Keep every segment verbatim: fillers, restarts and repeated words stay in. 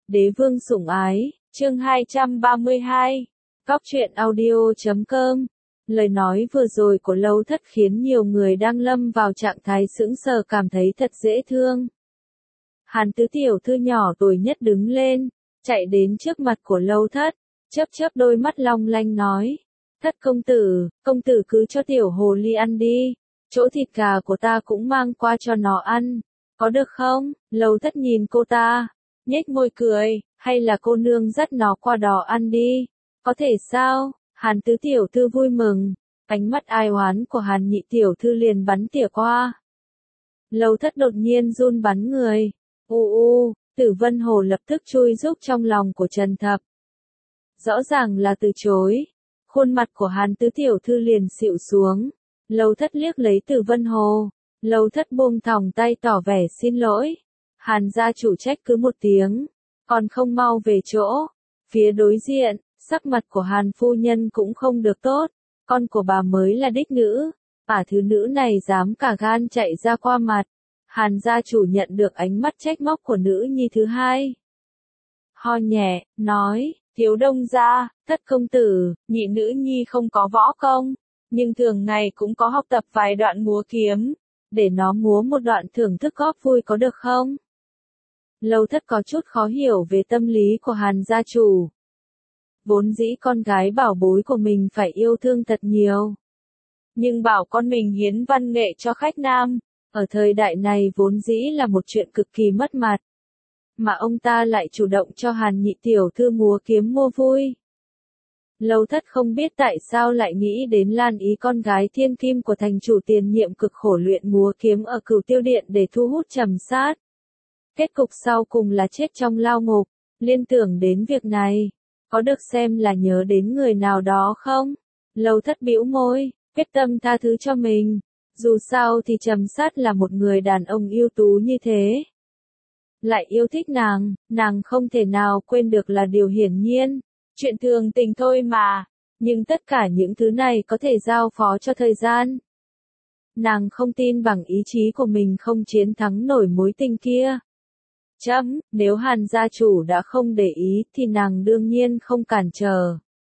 Đế vương sủng ái, chương hai trăm ba mươi hai, Cóc truyện audio chấm com. Lời nói vừa rồi của Lâu Thất khiến nhiều người đang lâm vào trạng thái sững sờ cảm thấy thật dễ thương. Hàn Tứ tiểu thư nhỏ tuổi nhất đứng lên, chạy đến trước mặt của Lâu Thất, chớp chớp đôi mắt long lanh nói: "Thất công tử, công tử cứ cho tiểu hồ ly ăn đi, chỗ thịt gà của ta cũng mang qua cho nó ăn, có được không?" Lâu Thất nhìn cô ta, nhếch môi cười: "Hay là cô nương dắt nó qua đó ăn đi, có thể sao?" Hàn Tứ tiểu thư vui mừng, ánh mắt ai oán của Hàn Nhị tiểu thư liền bắn tỉa qua. Lâu Thất đột nhiên run bắn người. U u, Tử Vân Hồ lập tức chui rúc trong lòng của Trần Thập. Rõ ràng là từ chối. Khuôn mặt của Hàn Tứ tiểu thư liền xịu xuống. Lâu Thất liếc lấy Tử Vân Hồ. Lâu Thất buông thòng tay tỏ vẻ xin lỗi. Hàn gia chủ trách cứ một tiếng, còn không mau về chỗ. Phía đối diện, sắc mặt của Hàn phu nhân cũng không được tốt. Con của bà mới là đích nữ, ả thứ nữ này dám cả gan chạy ra qua mặt. Hàn gia chủ nhận được ánh mắt trách móc của nữ nhi thứ hai. Ho nhẹ, nói: "Thiếu đông gia, Thất công tử, nhị nữ nhi không có võ công, nhưng thường ngày cũng có học tập vài đoạn múa kiếm, để nó múa một đoạn thưởng thức góp vui có được không?" Lâu Thất có chút khó hiểu về tâm lý của Hàn gia chủ. Vốn dĩ con gái bảo bối của mình phải yêu thương thật nhiều. Nhưng bảo con mình hiến văn nghệ cho khách nam, ở thời đại này vốn dĩ là một chuyện cực kỳ mất mặt. Mà ông ta lại chủ động cho Hàn Nhị tiểu thư múa kiếm mua vui. Lâu Thất không biết tại sao lại nghĩ đến Lan Ý con gái thiên kim của thành chủ tiền nhiệm cực khổ luyện múa kiếm ở Cửu Tiêu Điện để thu hút trầm sát. Kết cục sau cùng là chết trong lao ngục. Liên tưởng đến việc này, có được xem là nhớ đến người nào đó không? Lâu Thất bĩu môi, quyết tâm tha thứ cho mình. Dù sao thì Trầm Sát là một người đàn ông ưu tú như thế. Lại yêu thích nàng, nàng không thể nào quên được là điều hiển nhiên. Chuyện thường tình thôi mà. Nhưng tất cả những thứ này có thể giao phó cho thời gian. Nàng không tin bằng ý chí của mình không chiến thắng nổi mối tình kia. Chấm, nếu Hàn gia chủ đã không để ý thì nàng đương nhiên không cản trở.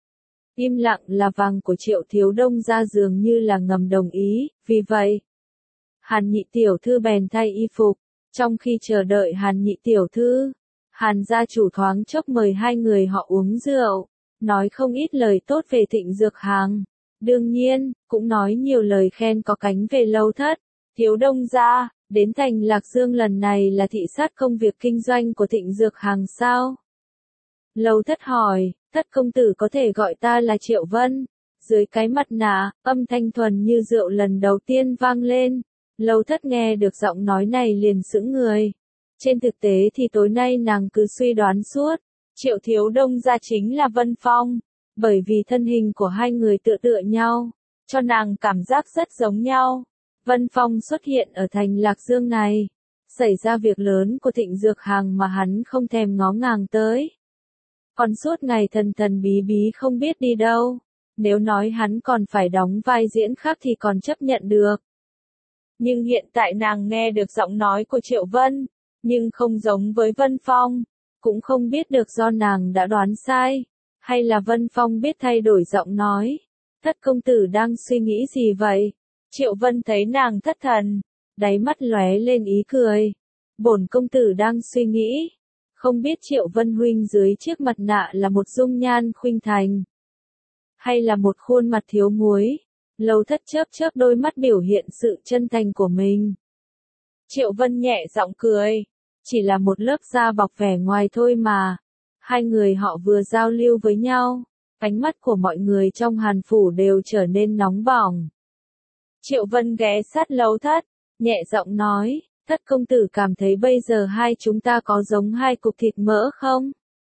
Im lặng là vàng của Triệu thiếu đông gia dường như là ngầm đồng ý, vì vậy Hàn Nhị tiểu thư bèn thay y phục. Trong khi chờ đợi Hàn Nhị tiểu thư, Hàn gia chủ thoáng chốc mời hai người họ uống rượu, nói không ít lời tốt về Thịnh Dược Hàng. Đương nhiên, cũng nói nhiều lời khen có cánh về Lâu Thất. Thiếu đông gia, đến thành Lạc Dương lần này là thị sát công việc kinh doanh của Thịnh Dược Hàng sao? Lâu Thất hỏi. Thất công tử có thể gọi ta là Triệu Vân. Dưới cái mặt nạ, âm thanh thuần như rượu lần đầu tiên vang lên. Lâu Thất nghe được giọng nói này liền sững người. Trên thực tế thì tối nay nàng cứ suy đoán suốt. Triệu thiếu đông gia chính là Vân Phong. Bởi vì thân hình của hai người tựa tựa nhau, cho nàng cảm giác rất giống nhau. Vân Phong xuất hiện ở thành Lạc Dương này. Xảy ra việc lớn của Thịnh Dược Hàng mà hắn không thèm ngó ngàng tới. Còn suốt ngày thần thần bí bí không biết đi đâu. Nếu nói hắn còn phải đóng vai diễn khác thì còn chấp nhận được. Nhưng hiện tại nàng nghe được giọng nói của Triệu Vân, nhưng không giống với Vân Phong. Cũng không biết được do nàng đã đoán sai, hay là Vân Phong biết thay đổi giọng nói. Thất công tử đang suy nghĩ gì vậy? Triệu Vân thấy nàng thất thần, đáy mắt lóe lên ý cười. Bổn công tử đang suy nghĩ. Không biết Triệu Vân huynh dưới chiếc mặt nạ là một dung nhan khuynh thành, hay là một khuôn mặt thiếu muối? Lâu Thất chớp chớp đôi mắt biểu hiện sự chân thành của mình. Triệu Vân nhẹ giọng cười. Chỉ là một lớp da bọc vẻ ngoài thôi mà. Hai người họ vừa giao lưu với nhau, ánh mắt của mọi người trong Hàn phủ đều trở nên nóng bỏng. Triệu Vân ghé sát Lâu Thất, nhẹ giọng nói: Thất công tử cảm thấy bây giờ hai chúng ta có giống hai cục thịt mỡ không?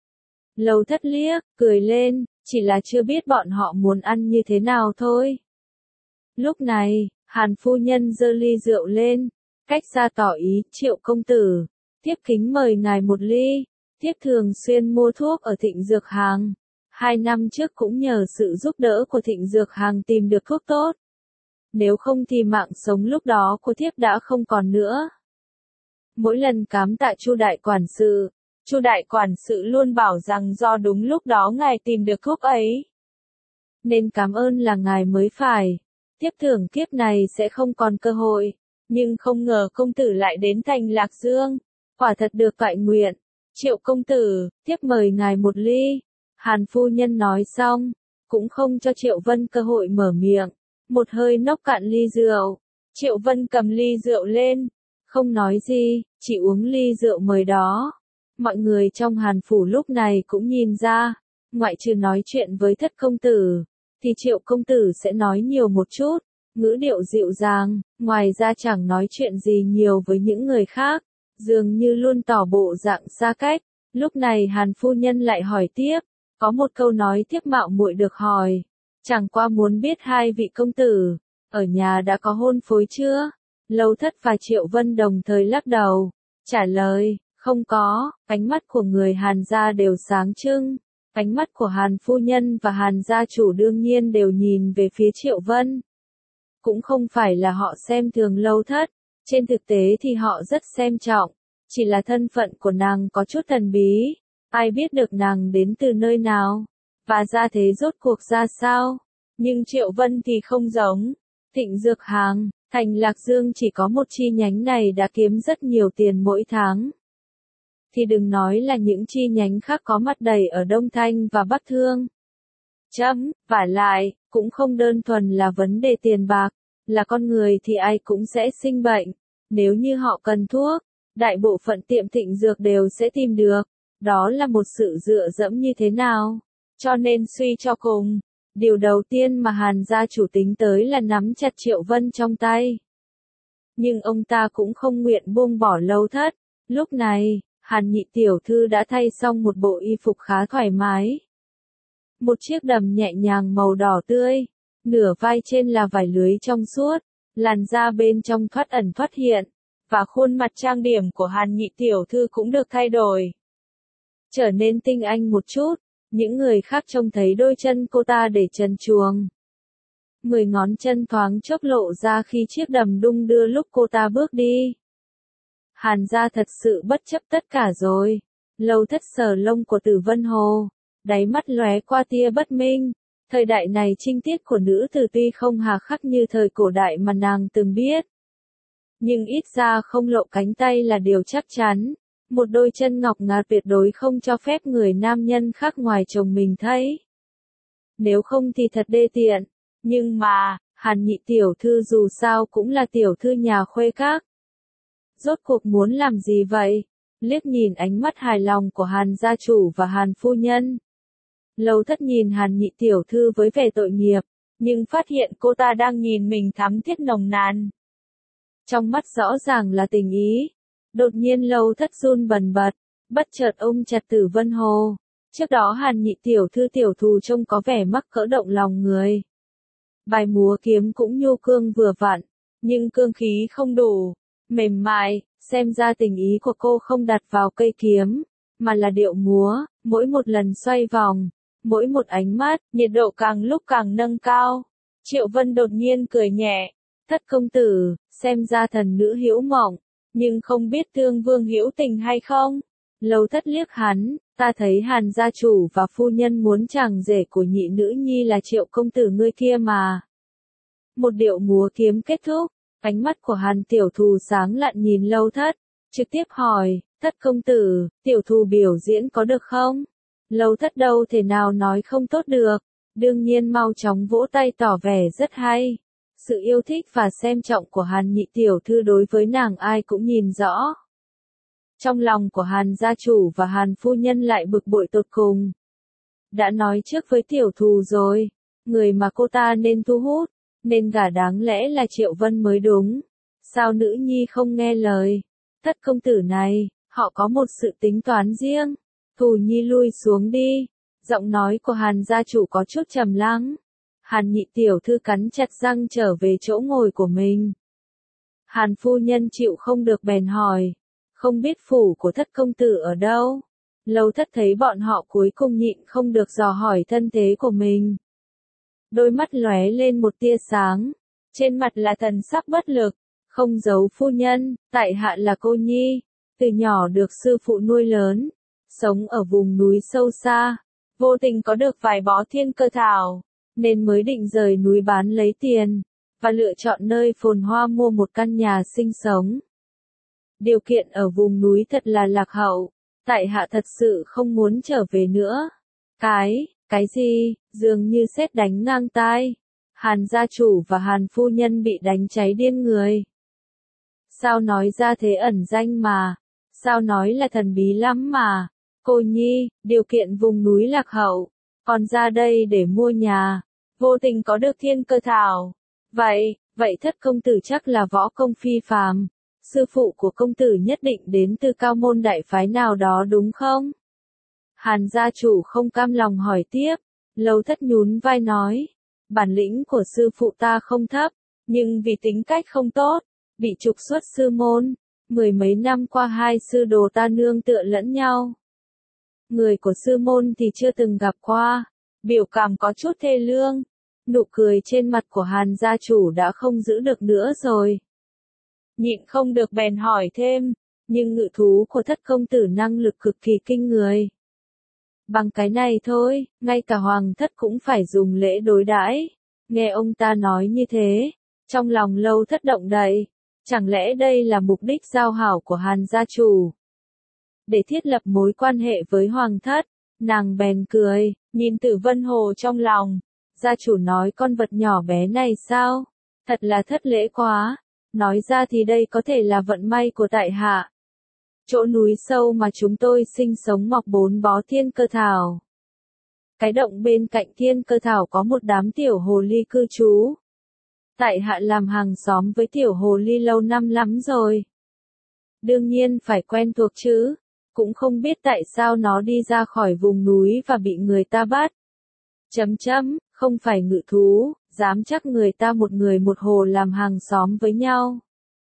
Lâu Thất liếc, cười lên, chỉ là chưa biết bọn họ muốn ăn như thế nào thôi. Lúc này, Hàn phu nhân giơ ly rượu lên, cách xa tỏ ý: Triệu công tử, thiếp kính mời ngài một ly. Thiếp thường xuyên mua thuốc ở Thịnh Dược Hàng. Hai năm trước cũng nhờ sự giúp đỡ của Thịnh Dược Hàng tìm được thuốc tốt. Nếu không thì mạng sống lúc đó của thiếp đã không còn nữa. Mỗi lần cám tạ Chu đại quản sự, Chu đại quản sự luôn bảo rằng do đúng lúc đó ngài tìm được thuốc ấy, nên cảm ơn là ngài mới phải. Tiếp tưởng kiếp này sẽ không còn cơ hội, nhưng không ngờ công tử lại đến thành Lạc Dương, quả thật được toại nguyện. Triệu công tử, tiếp mời ngài một ly. Hàn phu nhân nói xong, cũng không cho Triệu Vân cơ hội mở miệng, một hơi nốc cạn ly rượu. Triệu Vân cầm ly rượu lên, không nói gì, chỉ uống ly rượu mời đó. Mọi người trong Hàn phủ lúc này cũng nhìn ra, ngoại trừ nói chuyện với thất công tử, thì Triệu công tử sẽ nói nhiều một chút, ngữ điệu dịu dàng, ngoài ra chẳng nói chuyện gì nhiều với những người khác, dường như luôn tỏ bộ dạng xa cách. Lúc này Hàn phu nhân lại hỏi tiếp, có một câu nói tiếp mạo muội được hỏi, chẳng qua muốn biết hai vị công tử, ở nhà đã có hôn phối chưa? Lâu Thất và Triệu Vân đồng thời lắc đầu, trả lời, không có. Ánh mắt của người Hàn gia đều sáng trưng, ánh mắt của Hàn phu nhân và Hàn gia chủ đương nhiên đều nhìn về phía Triệu Vân. Cũng không phải là họ xem thường Lâu Thất, trên thực tế thì họ rất xem trọng, chỉ là thân phận của nàng có chút thần bí, ai biết được nàng đến từ nơi nào, và gia thế rốt cuộc ra sao. Nhưng Triệu Vân thì không giống, Thịnh Dược Hàng, thành Lạc Dương chỉ có một chi nhánh này đã kiếm rất nhiều tiền mỗi tháng. Thì đừng nói là những chi nhánh khác có mặt đầy ở Đông Thanh và Bắc Thương. Chấm, vả lại, cũng không đơn thuần là vấn đề tiền bạc, là con người thì ai cũng sẽ sinh bệnh. Nếu như họ cần thuốc, đại bộ phận tiệm Thịnh Dược đều sẽ tìm được. Đó là một sự dựa dẫm như thế nào? Cho nên suy cho cùng, điều đầu tiên mà Hàn gia chủ tính tới là nắm chặt Triệu Vân trong tay. Nhưng ông ta cũng không nguyện buông bỏ Lâu Thất. Lúc này, Hàn nhị tiểu thư đã thay xong một bộ y phục khá thoải mái. Một chiếc đầm nhẹ nhàng màu đỏ tươi, nửa vai trên là vải lưới trong suốt, làn da bên trong thoát ẩn thoát hiện, và khuôn mặt trang điểm của Hàn nhị tiểu thư cũng được thay đổi, trở nên tinh anh một chút. Những người khác trông thấy đôi chân cô ta để trần truồng, mười ngón chân thoáng chốc lộ ra khi chiếc đầm đung đưa lúc cô ta bước đi. Hàn gia thật sự bất chấp tất cả rồi. Lâu Thất sờ lông của Tử Vân Hồ, đáy mắt lóe qua tia bất minh. Thời đại này trinh tiết của nữ tử tuy không hà khắc như thời cổ đại mà nàng từng biết, nhưng ít ra không lộ cánh tay là điều chắc chắn. Một đôi chân ngọc ngà tuyệt đối không cho phép người nam nhân khác ngoài chồng mình thấy. Nếu không thì thật đê tiện. Nhưng mà, Hàn nhị tiểu thư dù sao cũng là tiểu thư nhà khuê các. Rốt cuộc muốn làm gì vậy? Liếc nhìn ánh mắt hài lòng của Hàn gia chủ và Hàn phu nhân. Lâu Thất nhìn Hàn nhị tiểu thư với vẻ tội nghiệp, nhưng phát hiện cô ta đang nhìn mình thắm thiết nồng nàn. Trong mắt rõ ràng là tình ý. Đột nhiên Lâu Thất run bần bật, bất chợt ôm chặt Tử Vân Hồ. Trước đó Hàn nhị tiểu thư tiểu thù trông có vẻ mắc cỡ động lòng người. Bài múa kiếm cũng nhu cương vừa vặn, nhưng cương khí không đủ, mềm mại, xem ra tình ý của cô không đặt vào cây kiếm, mà là điệu múa, mỗi một lần xoay vòng, mỗi một ánh mắt, nhiệt độ càng lúc càng nâng cao. Triệu Vân đột nhiên cười nhẹ, Thất công tử, xem ra thần nữ hữu mộng, nhưng không biết Thương Vương hữu tình hay không? Lâu Thất liếc hắn, ta thấy Hàn gia chủ và phu nhân muốn chàng rể của nhị nữ nhi là Triệu công tử ngươi kia mà. Một điệu múa kiếm kết thúc, ánh mắt của Hàn tiểu thù sáng lạn nhìn Lâu Thất, trực tiếp hỏi, Thất công tử, tiểu thù biểu diễn có được không? Lâu Thất đâu thể nào nói không tốt được, đương nhiên mau chóng vỗ tay tỏ vẻ rất hay. Sự yêu thích và xem trọng của Hàn nhị tiểu thư đối với nàng ai cũng nhìn rõ. Trong lòng của Hàn gia chủ và Hàn phu nhân lại bực bội tột cùng. Đã nói trước với tiểu thù rồi, người mà cô ta nên thu hút, nên gả đáng lẽ là Triệu Vân mới đúng. Sao nữ nhi không nghe lời? Thất công tử này, họ có một sự tính toán riêng. Thù nhi lui xuống đi. Giọng nói của Hàn gia chủ có chút trầm lắng. Hàn nhị tiểu thư cắn chặt răng trở về chỗ ngồi của mình. Hàn phu nhân chịu không được bèn hỏi, không biết phủ của Thất công tử ở đâu? Lâu Thất thấy bọn họ cuối cùng nhịn không được dò hỏi thân thế của mình. Đôi mắt lóe lên một tia sáng, trên mặt là thần sắc bất lực, không giấu phu nhân, tại hạ là cô nhi, từ nhỏ được sư phụ nuôi lớn, sống ở vùng núi sâu xa, vô tình có được vài bó thiên cơ thảo, nên mới định rời núi bán lấy tiền, và lựa chọn nơi phồn hoa mua một căn nhà sinh sống. Điều kiện ở vùng núi thật là lạc hậu, tại hạ thật sự không muốn trở về nữa. Cái, cái gì, dường như sét đánh ngang tai. Hàn gia chủ và Hàn phu nhân bị đánh cháy điên người. Sao nói ra thế ẩn danh mà, sao nói là thần bí lắm mà, cô nhi, điều kiện vùng núi lạc hậu, còn ra đây để mua nhà, vô tình có được thiên cơ thảo. Vậy, vậy thất công tử chắc là võ công phi phàm, sư phụ của công tử nhất định đến từ cao môn đại phái nào đó đúng không? Hàn gia chủ không cam lòng hỏi tiếp, Lâu Thất nhún vai nói, bản lĩnh của sư phụ ta không thấp, nhưng vì tính cách không tốt, bị trục xuất sư môn, mười mấy năm qua hai sư đồ ta nương tựa lẫn nhau. Người của sư môn thì chưa từng gặp qua, biểu cảm có chút thê lương, nụ cười trên mặt của Hàn gia chủ đã không giữ được nữa rồi. Nhịn không được bèn hỏi thêm, nhưng ngự thú của thất công tử năng lực cực kỳ kinh người. Bằng cái này thôi, ngay cả hoàng thất cũng phải dùng lễ đối đãi. Nghe ông ta nói như thế, trong lòng Lâu Thất động đậy, chẳng lẽ đây là mục đích giao hảo của Hàn gia chủ? Để thiết lập mối quan hệ với hoàng thất, nàng bèn cười, nhìn Tử Vân Hồ trong lòng, gia chủ nói con vật nhỏ bé này sao? Thật là thất lễ quá, nói ra thì đây có thể là vận may của tại hạ. Chỗ núi sâu mà chúng tôi sinh sống mọc bốn bó thiên cơ thảo. Cái động bên cạnh thiên cơ thảo có một đám tiểu hồ ly cư trú. Tại hạ làm hàng xóm với tiểu hồ ly lâu năm lắm rồi. Đương nhiên phải quen thuộc chứ, cũng không biết tại sao nó đi ra khỏi vùng núi và bị người ta bắt. Chấm chấm, không phải ngự thú, dám chắc người ta một người một hồ làm hàng xóm với nhau.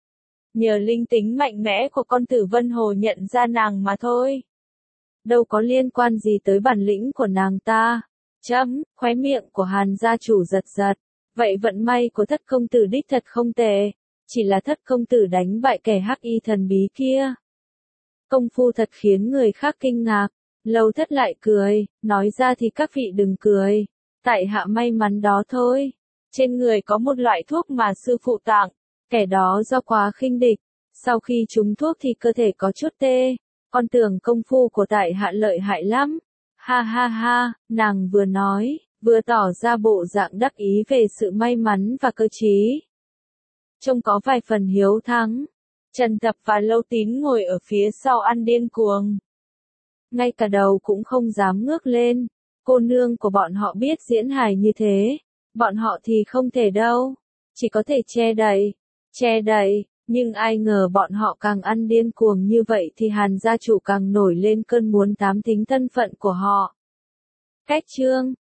Nhờ linh tính mạnh mẽ của con Tử Vân Hồ nhận ra nàng mà thôi. Đâu có liên quan gì tới bản lĩnh của nàng ta. Chấm, khóe miệng của Hàn gia chủ giật giật. Vậy vận may của thất công tử đích thật không tệ. Chỉ là thất công tử đánh bại kẻ hắc y thần bí kia. Công phu thật khiến người khác kinh ngạc. Lâu Thất lại cười, nói ra thì các vị đừng cười. Tại hạ may mắn đó thôi. Trên người có một loại thuốc mà sư phụ tặng. Kẻ đó do quá khinh địch, sau khi trúng thuốc thì cơ thể có chút tê, con tưởng công phu của tại hạ lợi hại lắm. Ha ha ha, nàng vừa nói, vừa tỏ ra bộ dạng đắc ý về sự may mắn và cơ trí. Trông có vài phần hiếu thắng, Trần Tập và Lâu Tín ngồi ở phía sau ăn điên cuồng. Ngay cả đầu cũng không dám ngước lên, cô nương của bọn họ biết diễn hài như thế, bọn họ thì không thể đâu, chỉ có thể che đậy. Che đậy, nhưng ai ngờ bọn họ càng ăn điên cuồng như vậy thì Hàn gia chủ càng nổi lên cơn muốn thám thính thân phận của họ. Cách chương